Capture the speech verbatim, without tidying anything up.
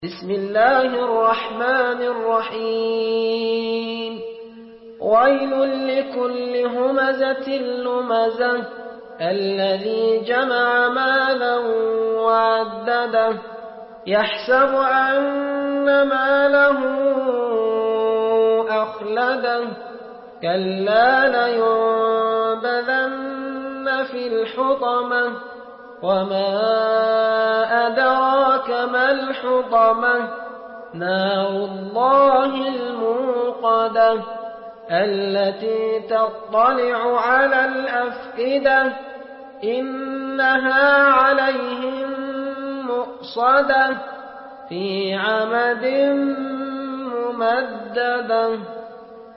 بسم الله الرحمن الرحيم ويل لكل همزة لمزة الذي جمع مالا وعدده يحسب أن ماله أخلده كلا لينبذن في الحطمة وما أدراك ما الحطمة نار الله الموقدة التي تطلع على الأفئدة إنها عليهم مؤصدة في عمد ممددة.